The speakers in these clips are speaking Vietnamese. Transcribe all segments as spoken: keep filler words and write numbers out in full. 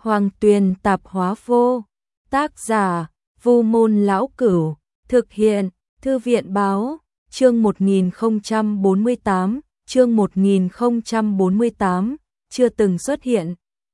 Hoàng Tuyền tạp hóa vô. Tác giả, Vu Môn Lão Cửu. Thực hiện, Thư viện báo. Chương một nghìn không trăm bốn mươi tám, chương một nghìn không trăm bốn mươi tám, chưa từng xuất hiện.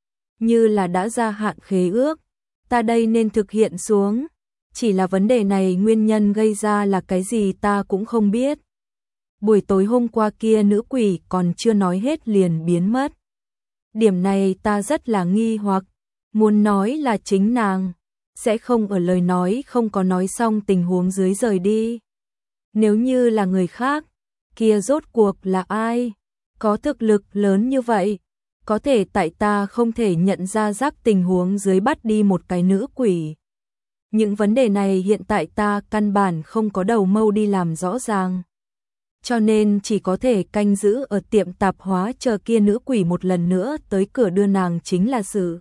Như là đã gia hạn khế ước, ta đây nên thực hiện xuống. Chỉ là vấn đề này nguyên nhân gây ra là cái gì ta cũng không biết. Buổi tối hôm qua kia nữ quỷ còn chưa nói hết liền biến mất. Điểm này ta rất là nghi hoặc, muốn nói là chính nàng sẽ không ở lời nói không có nói xong tình huống dưới rời đi. Nếu như là người khác, kia rốt cuộc là ai? Có thực lực lớn như vậy, có thể tại ta không thể nhận ra rắc tình huống dưới bắt đi một cái nữ quỷ. Những vấn đề này hiện tại ta căn bản không có đầu mâu đi làm rõ ràng. Cho nên chỉ có thể canh giữ ở tiệm tạp hóa chờ kia nữ quỷ một lần nữa tới cửa đưa nàng chính là sự.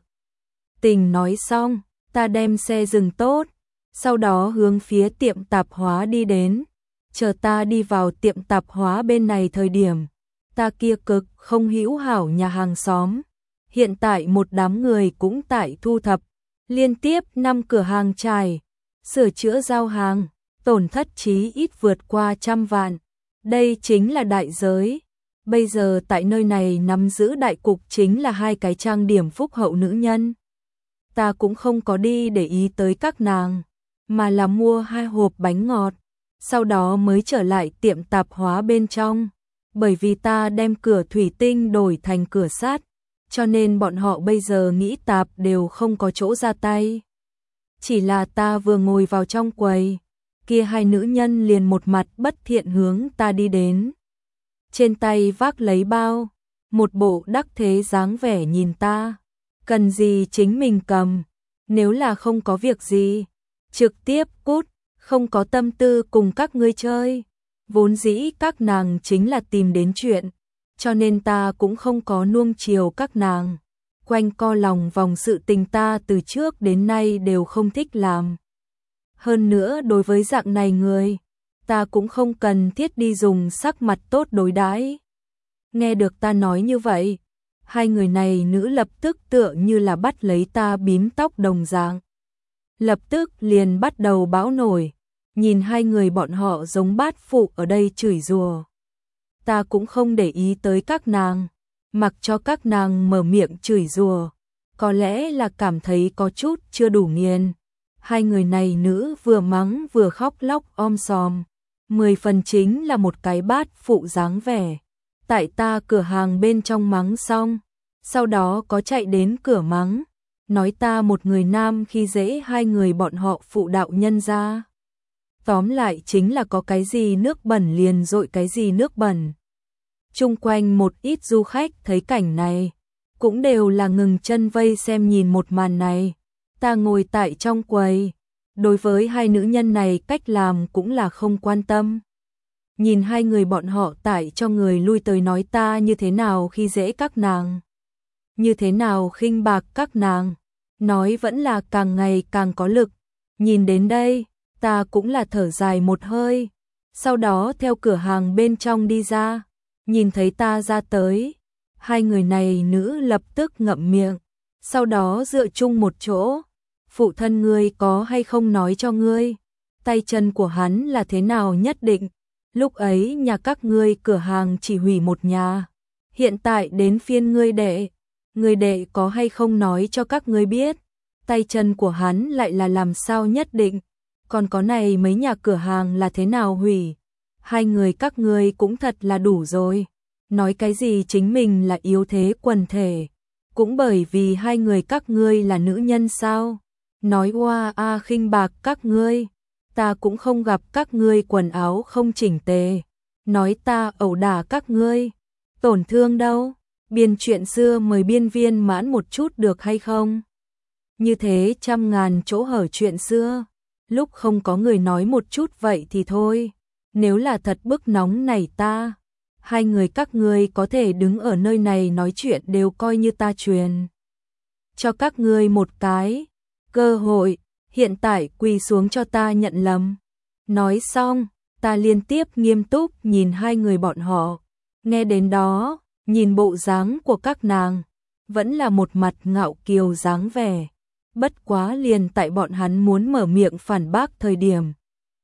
Tình nói xong, ta đem xe dừng tốt, sau đó hướng phía tiệm tạp hóa đi đến. Chờ ta đi vào tiệm tạp hóa bên này thời điểm, ta kia cực không hữu hảo nhà hàng xóm. Hiện tại một đám người cũng tại thu thập, liên tiếp năm cửa hàng trải, sửa chữa giao hàng, tổn thất chí ít vượt qua trăm vạn. Đây chính là đại giới. Bây giờ tại nơi này nắm giữ đại cục chính là hai cái trang điểm phúc hậu nữ nhân. Ta cũng không có đi để ý tới các nàng, mà là mua hai hộp bánh ngọt, sau đó mới trở lại tiệm tạp hóa bên trong. Bởi vì ta đem cửa thủy tinh đổi thành cửa sắt, cho nên bọn họ bây giờ nghĩ tạp đều không có chỗ ra tay. Chỉ là ta vừa ngồi vào trong quầy, kia hai nữ nhân liền một mặt bất thiện hướng ta đi đến. Trên tay vác lấy bao, một bộ đắc thế dáng vẻ nhìn ta. Cần gì chính mình cầm, nếu là không có việc gì, trực tiếp cút, không có tâm tư cùng các ngươi chơi. Vốn dĩ các nàng chính là tìm đến chuyện, cho nên ta cũng không có nuông chiều các nàng. Quanh co lòng vòng sự tình ta từ trước đến nay đều không thích làm. Hơn nữa đối với dạng này người, ta cũng không cần thiết đi dùng sắc mặt tốt đối đãi. Nghe được ta nói như vậy, hai người này nữ lập tức tựa như là bắt lấy ta bím tóc đồng dạng. Lập tức liền bắt đầu bão nổi, nhìn hai người bọn họ giống bát phụ ở đây chửi rủa. Ta cũng không để ý tới các nàng, mặc cho các nàng mở miệng chửi rủa, có lẽ là cảm thấy có chút chưa đủ nghiền. Hai người này nữ vừa mắng vừa khóc lóc om sòm, mười phần chính là một cái bát phụ dáng vẻ. Tại ta cửa hàng bên trong mắng xong, sau đó có chạy đến cửa mắng, nói ta một người nam khi dễ hai người bọn họ phụ đạo nhân ra. Tóm lại chính là có cái gì nước bẩn liền dội cái gì nước bẩn. Chung quanh một ít du khách thấy cảnh này, cũng đều là ngừng chân vây xem nhìn một màn này. Ta ngồi tại trong quầy, đối với hai nữ nhân này cách làm cũng là không quan tâm. Nhìn hai người bọn họ tại cho người lui tới nói ta như thế nào khi dễ các nàng, như thế nào khinh bạc các nàng, nói vẫn là càng ngày càng có lực. Nhìn đến đây, ta cũng là thở dài một hơi, sau đó theo cửa hàng bên trong đi ra, nhìn thấy ta ra tới, hai người này nữ lập tức ngậm miệng, sau đó dựa chung một chỗ. Phụ thân ngươi có hay không nói cho ngươi, tay chân của hắn là thế nào nhất định. Lúc ấy nhà các ngươi cửa hàng chỉ hủy một nhà, hiện tại đến phiên ngươi đệ, ngươi đệ có hay không nói cho các ngươi biết, tay chân của hắn lại là làm sao nhất định, còn có này mấy nhà cửa hàng là thế nào hủy. Hai người các ngươi cũng thật là đủ rồi, nói cái gì chính mình là yếu thế quần thể, cũng bởi vì hai người các ngươi là nữ nhân sao. Nói oa a khinh bạc các ngươi, ta cũng không gặp các ngươi quần áo không chỉnh tề, nói ta ẩu đả các ngươi, tổn thương đâu, biên chuyện xưa mời biên viên mãn một chút được hay không? Như thế trăm ngàn chỗ hở chuyện xưa, lúc không có người nói một chút vậy thì thôi, nếu là thật bức nóng này ta, hai người các ngươi có thể đứng ở nơi này nói chuyện đều coi như ta truyền cho các ngươi một cái cơ hội, hiện tại quỳ xuống cho ta nhận lầm. Nói xong, ta liên tiếp nghiêm túc nhìn hai người bọn họ. Nghe đến đó, nhìn bộ dáng của các nàng, vẫn là một mặt ngạo kiều dáng vẻ. Bất quá liền tại bọn hắn muốn mở miệng phản bác thời điểm.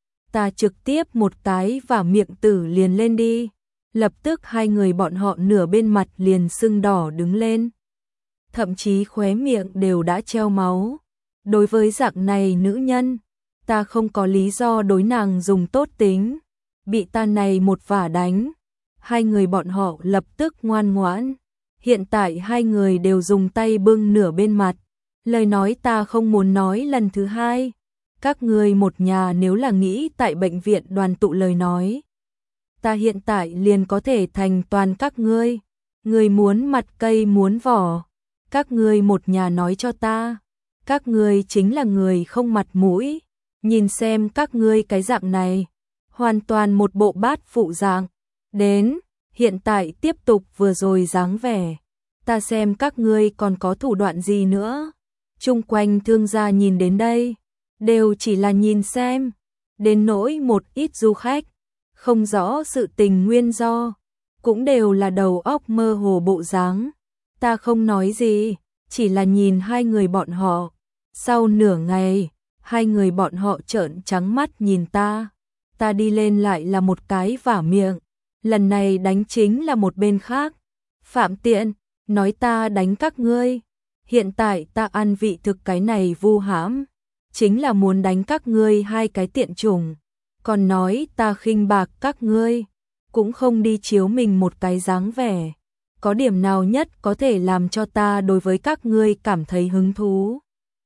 Ta trực tiếp một cái và miệng tử liền lên đi. Lập tức hai người bọn họ nửa bên mặt liền sưng đỏ đứng lên. Thậm chí khóe miệng đều đã treo máu. Đối với dạng này nữ nhân, ta không có lý do đối nàng dùng tốt tính. Bị ta này một vả đánh. Hai người bọn họ lập tức ngoan ngoãn. Hiện tại hai người đều dùng tay bưng nửa bên mặt. Lời nói ta không muốn nói lần thứ hai. Các người một nhà nếu là nghĩ tại bệnh viện đoàn tụ lời nói. Ta hiện tại liền có thể thành toàn các ngươi. Người muốn mặt cây muốn vỏ. Các ngươi một nhà nói cho ta. Các ngươi chính là người không mặt mũi. Nhìn xem các ngươi cái dạng này. Hoàn toàn một bộ bát phụ dạng. Đến, hiện tại tiếp tục vừa rồi dáng vẻ. Ta xem các ngươi còn có thủ đoạn gì nữa. Chung quanh thương gia nhìn đến đây. Đều chỉ là nhìn xem. Đến nỗi một ít du khách. Không rõ sự tình nguyên do. Cũng đều là đầu óc mơ hồ bộ dáng. Ta không nói gì. Chỉ là nhìn hai người bọn họ. Sau nửa ngày. Hai người bọn họ trợn trắng mắt nhìn ta. Ta đi lên lại là một cái vả miệng. Lần này đánh chính là một bên khác. Phạm Tiện, nói ta đánh các ngươi. Hiện tại ta ăn vị thực cái này vu hãm. Chính là muốn đánh các ngươi hai cái tiện chủng. Còn nói ta khinh bạc các ngươi. Cũng không đi chiếu mình một cái dáng vẻ. Có điểm nào nhất có thể làm cho ta đối với các ngươi cảm thấy hứng thú.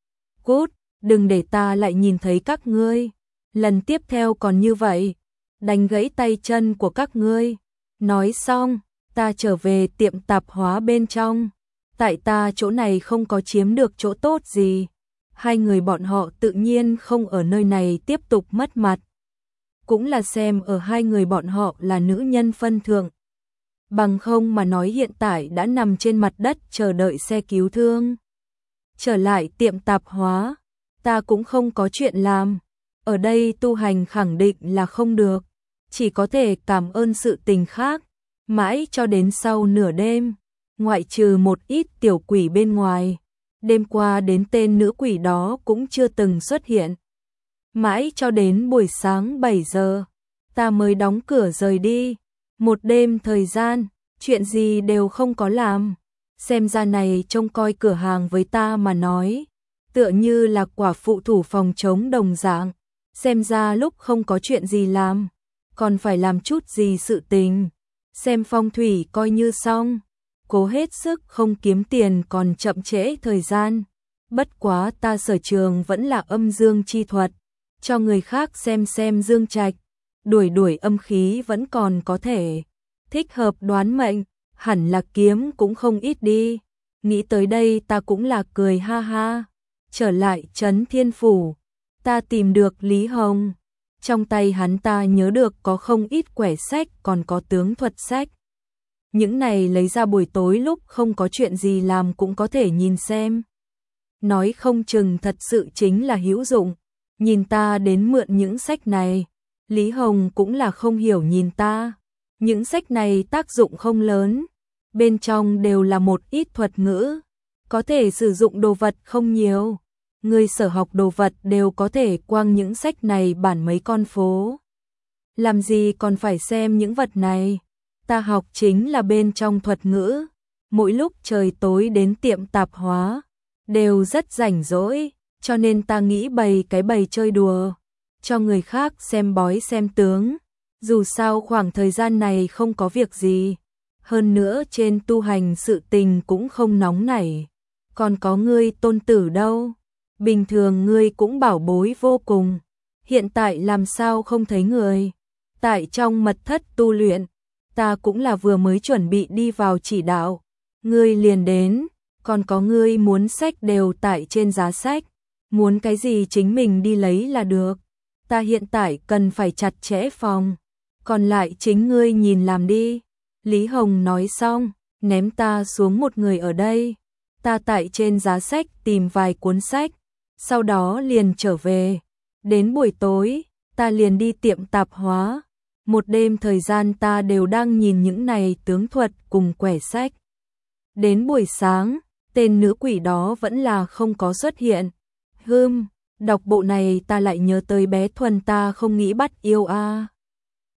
Cút, đừng để ta lại nhìn thấy các ngươi. Lần tiếp theo còn như vậy. Đánh gãy tay chân của các ngươi. Nói xong, ta trở về tiệm tạp hóa bên trong. Tại ta chỗ này không có chiếm được chỗ tốt gì. Hai người bọn họ tự nhiên không ở nơi này tiếp tục mất mặt. Cũng là xem ở hai người bọn họ là nữ nhân phân thượng. Bằng không mà nói hiện tại đã nằm trên mặt đất chờ đợi xe cứu thương. Trở lại tiệm tạp hóa, ta cũng không có chuyện làm. Ở đây tu hành khẳng định là không được. Chỉ có thể cảm ơn sự tình khác. Mãi cho đến sau nửa đêm, ngoại trừ một ít tiểu quỷ bên ngoài. Đêm qua đến tên nữ quỷ đó cũng chưa từng xuất hiện. Mãi cho đến buổi sáng bảy giờ, ta mới đóng cửa rời đi. Một đêm thời gian, chuyện gì đều không có làm. Xem ra này trông coi cửa hàng với ta mà nói. Tựa như là quả phụ thủ phòng chống đồng dạng. Xem ra lúc không có chuyện gì làm. Còn phải làm chút gì sự tình. Xem phong thủy coi như xong. Cố hết sức không kiếm tiền còn chậm trễ thời gian. Bất quá ta sở trường vẫn là âm dương chi thuật. Cho người khác xem xem dương trạch. Đuổi đuổi âm khí vẫn còn có thể. Thích hợp đoán mệnh. Hẳn là kiếm cũng không ít đi. Nghĩ tới đây ta cũng là cười ha ha. Trở lại Trấn Thiên Phủ. Ta tìm được Lý Hồng. Trong tay hắn ta nhớ được có không ít quẻ sách còn có tướng thuật sách. Những này lấy ra buổi tối lúc không có chuyện gì làm cũng có thể nhìn xem. Nói không chừng thật sự chính là hữu dụng. Nhìn ta đến mượn những sách này. Lý Hồng cũng là không hiểu nhìn ta. Những sách này tác dụng không lớn. Bên trong đều là một ít thuật ngữ. Có thể sử dụng đồ vật không nhiều. Người sở học đồ vật đều có thể quăng những sách này bản mấy con phố. Làm gì còn phải xem những vật này. Ta học chính là bên trong thuật ngữ. Mỗi lúc trời tối đến tiệm tạp hóa. Đều rất rảnh rỗi. Cho nên ta nghĩ bày cái bày chơi đùa. Cho người khác xem bói xem tướng. Dù sao khoảng thời gian này không có việc gì. Hơn nữa trên tu hành sự tình cũng không nóng nảy. Còn có ngươi tôn tử đâu. Bình thường ngươi cũng bảo bối vô cùng. Hiện tại làm sao không thấy người. Tại trong mật thất tu luyện. Ta cũng là vừa mới chuẩn bị đi vào chỉ đạo. Ngươi liền đến. Còn có ngươi muốn sách đều tại trên giá sách. Muốn cái gì chính mình đi lấy là được. Ta hiện tại cần phải chặt chẽ phòng. Còn lại chính ngươi nhìn làm đi. Lý Hồng nói xong, ném ta xuống một người ở đây. Ta tại trên giá sách tìm vài cuốn sách. Sau đó liền trở về. Đến buổi tối, ta liền đi tiệm tạp hóa. Một đêm thời gian ta đều đang nhìn những này tướng thuật cùng quẻ sách. Đến buổi sáng, tên nữ quỷ đó vẫn là không có xuất hiện. Hừm, đọc bộ này ta lại nhớ tới bé Thuần ta không nghĩ bắt yêu a. À.